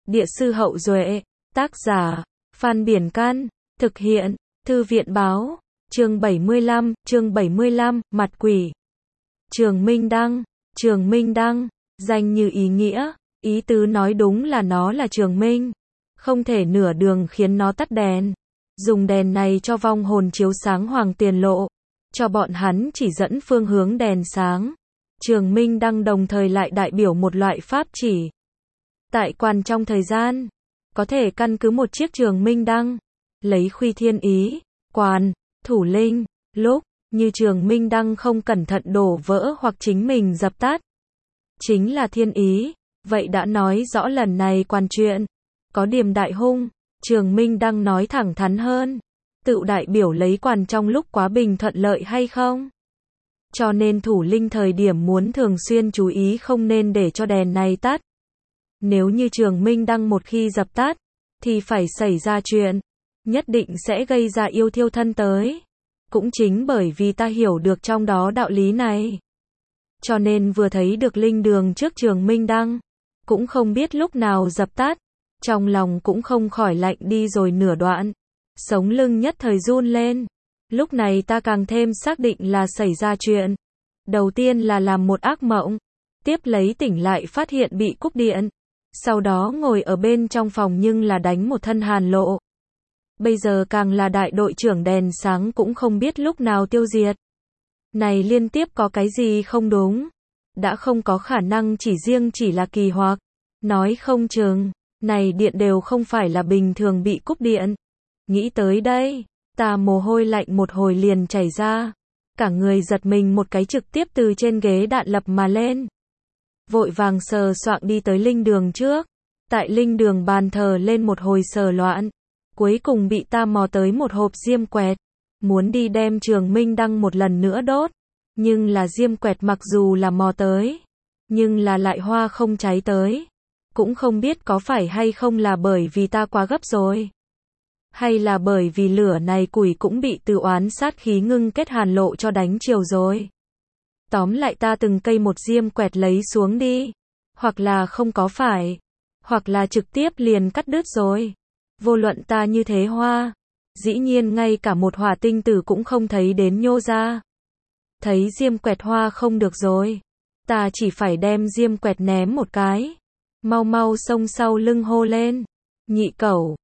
Địa sư Hậu Duệ, tác giả, Phan Biển Căn, thực hiện, Thư viện Báo, chương 75, mặt quỷ. Trường Minh Đăng, danh như ý nghĩa, ý tứ nói đúng là nó là trường minh. Không thể nửa đường khiến nó tắt đèn. Dùng đèn này cho vong hồn chiếu sáng hoàng tiền lộ, cho bọn hắn chỉ dẫn phương hướng đèn sáng. Trường Minh Đăng đồng thời lại đại biểu một loại pháp chỉ. Tại quan trong thời gian, có thể căn cứ một chiếc trường Minh Đăng, lấy khuy thiên ý, quan, thủ linh, lúc, như trường Minh Đăng không cẩn thận đổ vỡ hoặc chính mình dập tắt. Chính là thiên ý, vậy đã nói rõ lần này quan chuyện, có điểm đại hung, trường Minh Đăng nói thẳng thắn hơn, tự đại biểu lấy quan trong lúc quá bình thuận lợi hay không. Cho nên thủ linh thời điểm muốn thường xuyên chú ý không nên để cho đèn này tắt. Nếu như trường Minh Đăng một khi dập tắt, thì phải xảy ra chuyện, nhất định sẽ gây ra yêu thiêu thân tới. Cũng chính bởi vì ta hiểu được trong đó đạo lý này, cho nên vừa thấy được linh đường trước trường Minh Đăng, cũng không biết lúc nào dập tắt, trong lòng cũng không khỏi lạnh đi rồi nửa đoạn, sống lưng nhất thời run lên. Lúc này ta càng thêm xác định là xảy ra chuyện. Đầu tiên là làm một ác mộng, tiếp lấy tỉnh lại phát hiện bị cúp điện, sau đó ngồi ở bên trong phòng nhưng là đánh một thân hàn lộ. Bây giờ càng là đại đội trưởng đèn sáng cũng không biết lúc nào tiêu diệt. Này liên tiếp có cái gì không đúng? Đã không có khả năng chỉ là kỳ hoặc. Nói không chừng, này điện đều không phải là bình thường bị cúp điện. Nghĩ tới đây, ta mồ hôi lạnh một hồi liền chảy ra. Cả người giật mình một cái trực tiếp từ trên ghế đạn lập mà lên. Vội vàng sờ soạng đi tới linh đường trước. Tại linh đường bàn thờ lên một hồi sờ loạn. Cuối cùng bị ta mò tới một hộp diêm quẹt. Muốn đi đem trường Minh Đăng một lần nữa đốt. Nhưng là diêm quẹt mặc dù là mò tới, nhưng là lại hoa không cháy tới. Cũng không biết có phải hay không là bởi vì ta quá gấp rồi. Hay là bởi vì lửa này củi cũng bị từ oán sát khí ngưng kết hàn lộ cho đánh chiều rồi. Tóm lại ta từng cây một diêm quẹt lấy xuống đi. Hoặc là không có phải. Hoặc là trực tiếp liền cắt đứt rồi. Vô luận ta như thế hoa. Dĩ nhiên ngay cả một hỏa tinh tử cũng không thấy đến nhô ra. Thấy diêm quẹt hoa không được rồi. Ta chỉ phải đem diêm quẹt ném một cái. Mau mau xông sau lưng hô lên. Nhị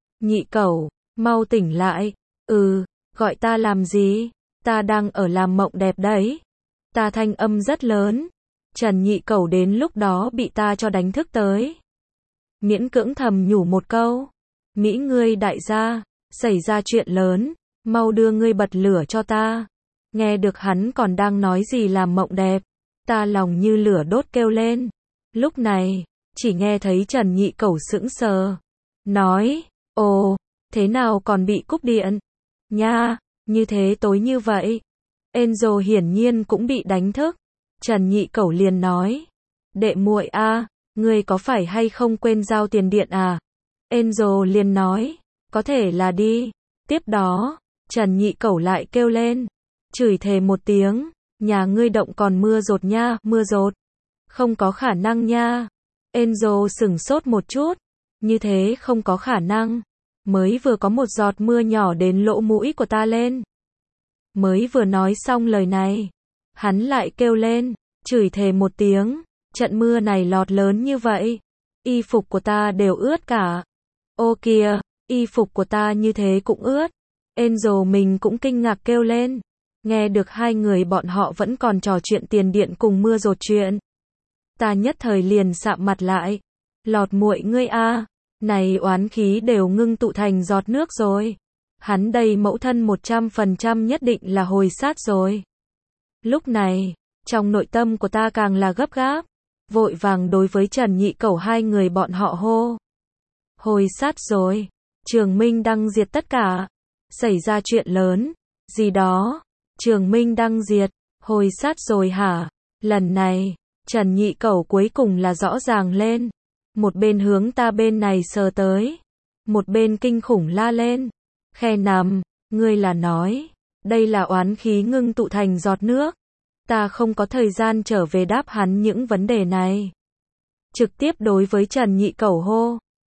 cẩu, mau tỉnh lại. Gọi ta làm gì? Ta đang ở làm mộng đẹp đấy. Ta thanh âm rất lớn. Trần nhị cẩu đến lúc đó bị ta cho đánh thức tới. Miễn cưỡng thầm nhủ một câu. Mỹ ngươi đại gia, xảy ra chuyện lớn, mau đưa ngươi bật lửa cho ta. Nghe được hắn còn đang nói gì làm mộng đẹp, ta lòng như lửa đốt kêu lên. Lúc này, chỉ nghe thấy Trần nhị cẩu sững sờ. Nói, ồ, thế nào còn bị cúp điện? Nha, như thế tối như vậy. Enzo hiển nhiên cũng bị đánh thức. Trần nhị cẩu liền nói. Đệ muội a, ngươi có phải hay không quên giao tiền điện à? Enzo liền nói. Có thể là đi. Tiếp đó, Trần nhị cẩu lại kêu lên. Chửi thề một tiếng. Nhà ngươi động còn mưa rột nha, mưa rột. Không có khả năng nha. Enzo sửng sốt một chút. Như thế không có khả năng. Mới vừa có một giọt mưa nhỏ đến lỗ mũi của ta lên. Mới vừa nói xong lời này. Hắn lại kêu lên. Chửi thề một tiếng. Trận mưa này lọt lớn như vậy. Y phục của ta đều ướt cả. Ô kìa, y phục của ta như thế cũng ướt. Enzo mình cũng kinh ngạc kêu lên. Nghe được hai người bọn họ vẫn còn trò chuyện tiền điện cùng mưa rột chuyện. Ta nhất thời liền sạm mặt lại. Lọt muội ngươi a, này oán khí đều ngưng tụ thành giọt nước rồi. Hắn đây mẫu thân 100% nhất định là hồi sát rồi. Lúc này, trong nội tâm của ta càng là gấp gáp. Vội vàng đối với Trần nhị cẩu hai người bọn họ hô. Hồi sát rồi. Trường Minh Đăng diệt tất cả. Xảy ra chuyện lớn. Gì đó. Trường Minh Đăng diệt. Hồi sát rồi hả? Lần này, Trần nhị cẩu cuối cùng là rõ ràng lên. Một bên hướng ta bên này sờ tới. Một bên kinh khủng la lên. Khe nằm, ngươi là nói. Đây là oán khí ngưng tụ thành giọt nước. Ta không có thời gian trở về đáp hắn những vấn đề này. Trực tiếp đối với Trần nhị cẩu hô.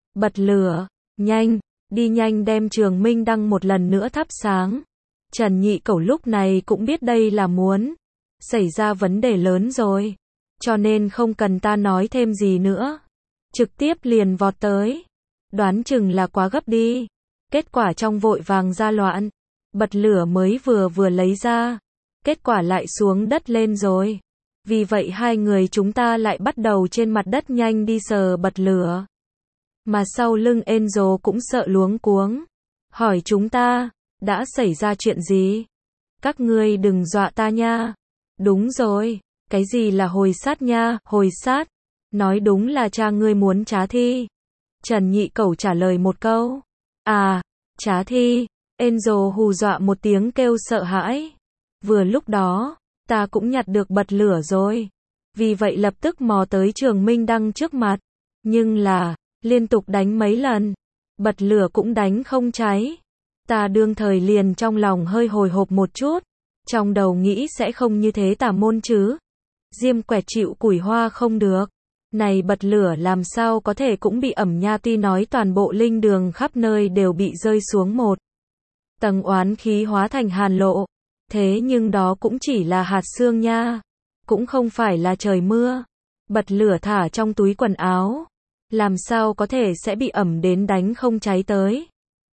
Bật lửa, nhanh, đi nhanh đem Trường Minh Đăng một lần nữa thắp sáng. Trần Nhị Cẩu lúc này cũng biết đây là muốn xảy ra vấn đề lớn rồi, cho nên không cần ta nói thêm gì nữa, trực tiếp liền vọt tới. Đoán chừng là quá gấp đi. Kết quả trong vội vàng ra loạn, bật lửa mới vừa lấy ra, kết quả lại xuống đất lên rồi. Vì vậy hai người chúng ta lại bắt đầu trên mặt đất nhanh đi sờ bật lửa. Mà sau lưng Enzo cũng sợ luống cuống, hỏi chúng ta, đã xảy ra chuyện gì? Các ngươi đừng dọa ta nha. Đúng rồi, cái gì là hồi sát nha, hồi sát? Nói đúng là cha ngươi muốn trá thi. Trần Nhị Cẩu trả lời một câu. À, trá thi. Enzo hù dọa một tiếng kêu sợ hãi. Vừa lúc đó, ta cũng nhặt được bật lửa rồi. Vì vậy lập tức mò tới Trường Minh Đăng trước mặt. Nhưng là, liên tục đánh mấy lần, bật lửa cũng đánh không cháy. Ta đương thời liền trong lòng hơi hồi hộp một chút. Trong đầu nghĩ sẽ không như thế tà môn chứ. Diêm Quẹt chịu củi hoa không được. Này bật lửa làm sao có thể cũng bị ẩm nha, tuy nói toàn bộ linh đường khắp nơi đều bị rơi xuống một tầng oán khí hóa thành hàn lộ. Thế nhưng đó cũng chỉ là hạt sương nha. Cũng không phải là trời mưa. Bật lửa thả trong túi quần áo. Làm sao có thể sẽ bị ẩm đến đánh không cháy tới.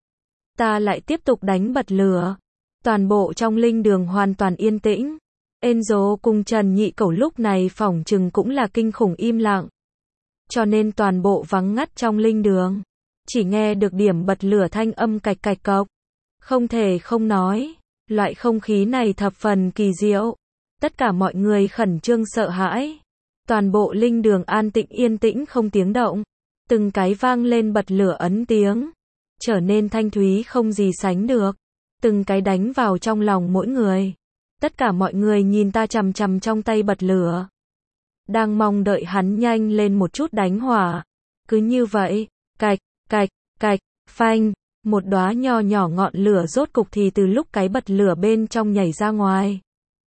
Ta lại tiếp tục đánh bật lửa. Toàn bộ trong linh đường hoàn toàn yên tĩnh. Enzo cùng Trần Nhị Cẩu lúc này phỏng chừng cũng là kinh khủng im lặng. Cho nên toàn bộ vắng ngắt trong linh đường. Chỉ nghe được điểm bật lửa thanh âm cạch cạch cộc. Không thể không nói, loại không khí này thập phần kỳ diệu. Tất cả mọi người khẩn trương sợ hãi. Toàn bộ linh đường an tĩnh yên tĩnh không tiếng động. Từng cái vang lên bật lửa ấn tiếng. Trở nên thanh thúy không gì sánh được. Từng cái đánh vào trong lòng mỗi người. Tất cả mọi người nhìn ta chằm chằm trong tay bật lửa. Đang mong đợi hắn nhanh lên một chút đánh hỏa. Cứ như vậy, cạch, cạch, cạch, phanh. Một đóa nho nhỏ ngọn lửa rốt cục thì từ lúc cái bật lửa bên trong nhảy ra ngoài.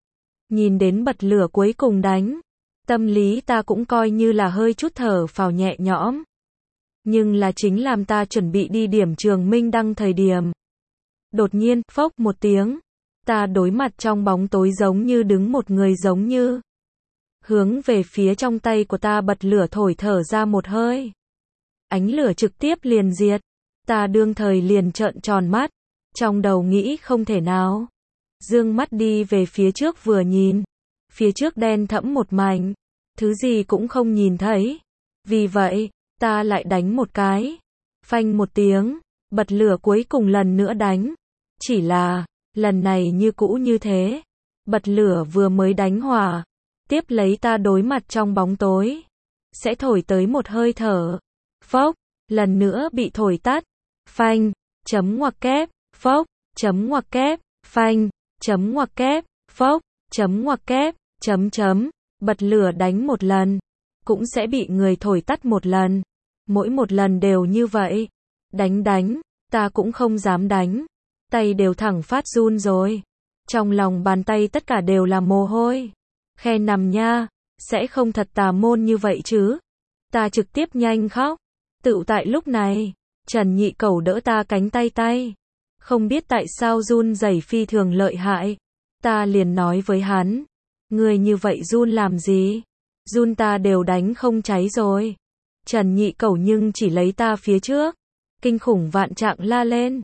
Nhìn đến bật lửa cuối cùng đánh. Tâm lý ta cũng coi như là hơi chút thở phào nhẹ nhõm. Nhưng là chính làm ta chuẩn bị đi điểm Trường Minh Đăng thời điểm. Đột nhiên, phốc một tiếng. Ta đối mặt trong bóng tối giống như đứng một người giống như. Hướng về phía trong tay của ta bật lửa thổi thở ra một hơi. Ánh lửa trực tiếp liền diệt. Ta đương thời liền trợn tròn mắt. Trong đầu nghĩ không thể nào. Dương mắt đi về phía trước vừa nhìn. Phía trước đen thẫm một mảnh. Thứ gì cũng không nhìn thấy. Vì vậy, ta lại đánh một cái. Phanh một tiếng. Bật lửa cuối cùng lần nữa đánh. Chỉ là, lần này như cũ như thế. Bật lửa vừa mới đánh hỏa. Tiếp lấy ta đối mặt trong bóng tối. Sẽ thổi tới một hơi thở. Phốc, lần nữa bị thổi tắt. Phanh, chấm ngoặc kép, phốc, chấm ngoặc kép, phanh, chấm ngoặc kép, phốc, chấm ngoặc kép, chấm. Bật lửa đánh một lần. Cũng sẽ bị người thổi tắt một lần. Mỗi một lần đều như vậy. Đánh, ta cũng không dám đánh. Tay đều thẳng phát run rồi. Trong lòng bàn tay tất cả đều là mồ hôi. Khe nằm nha, sẽ không thật tà môn như vậy chứ. Ta trực tiếp nhanh khóc. Tựu tại lúc này, Trần Nhị Cẩu đỡ ta cánh tay. Không biết tại sao run rẩy phi thường lợi hại. Ta liền nói với hắn. Người như vậy run làm gì? Run ta đều đánh không cháy rồi. Trần Nhị Cẩu nhưng chỉ lấy ta phía trước. Kinh khủng vạn trạng la lên.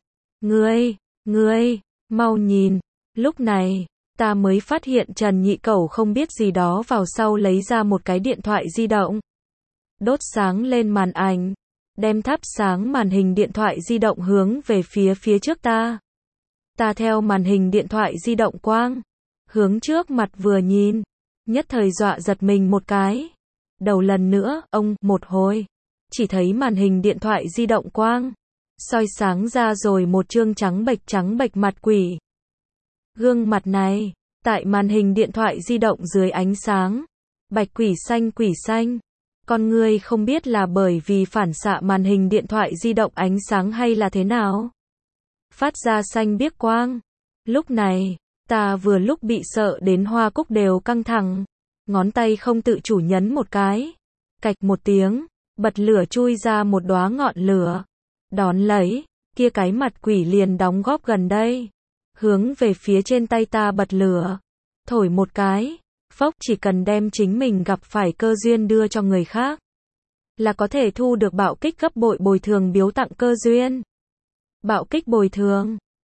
Ngươi, mau nhìn. Lúc này, ta mới phát hiện Trần Nhị Cẩu không biết gì đó vào sau lấy ra một cái điện thoại di động. Đốt sáng lên màn ảnh. Đem thắp sáng màn hình điện thoại di động hướng về phía trước ta. Ta theo màn hình điện thoại di động quang. Hướng trước mặt vừa nhìn. Nhất thời dọa giật mình một cái. Đầu lần nữa, một hồi. Chỉ thấy màn hình điện thoại di động quang. Soi sáng ra rồi một trương trắng bệch mặt quỷ. Gương mặt này, tại màn hình điện thoại di động dưới ánh sáng. Bạch quỷ xanh. Con người không biết là bởi vì phản xạ màn hình điện thoại di động ánh sáng hay là thế nào. Phát ra xanh biếc quang. Lúc này, ta vừa lúc bị sợ đến hoa cúc đều căng thẳng. Ngón tay không tự chủ nhấn một cái. Cạch một tiếng, Bật lửa chui ra một đóa ngọn lửa. Đón lấy, kia cái mặt quỷ liền đóng góp gần đây. Hướng về phía trên tay ta bật lửa. Thổi một cái. Phốc, chỉ cần đem chính mình gặp phải cơ duyên đưa cho người khác. Là có thể thu được bạo kích gấp bội bồi thường biếu tặng cơ duyên. Bạo kích bồi thường.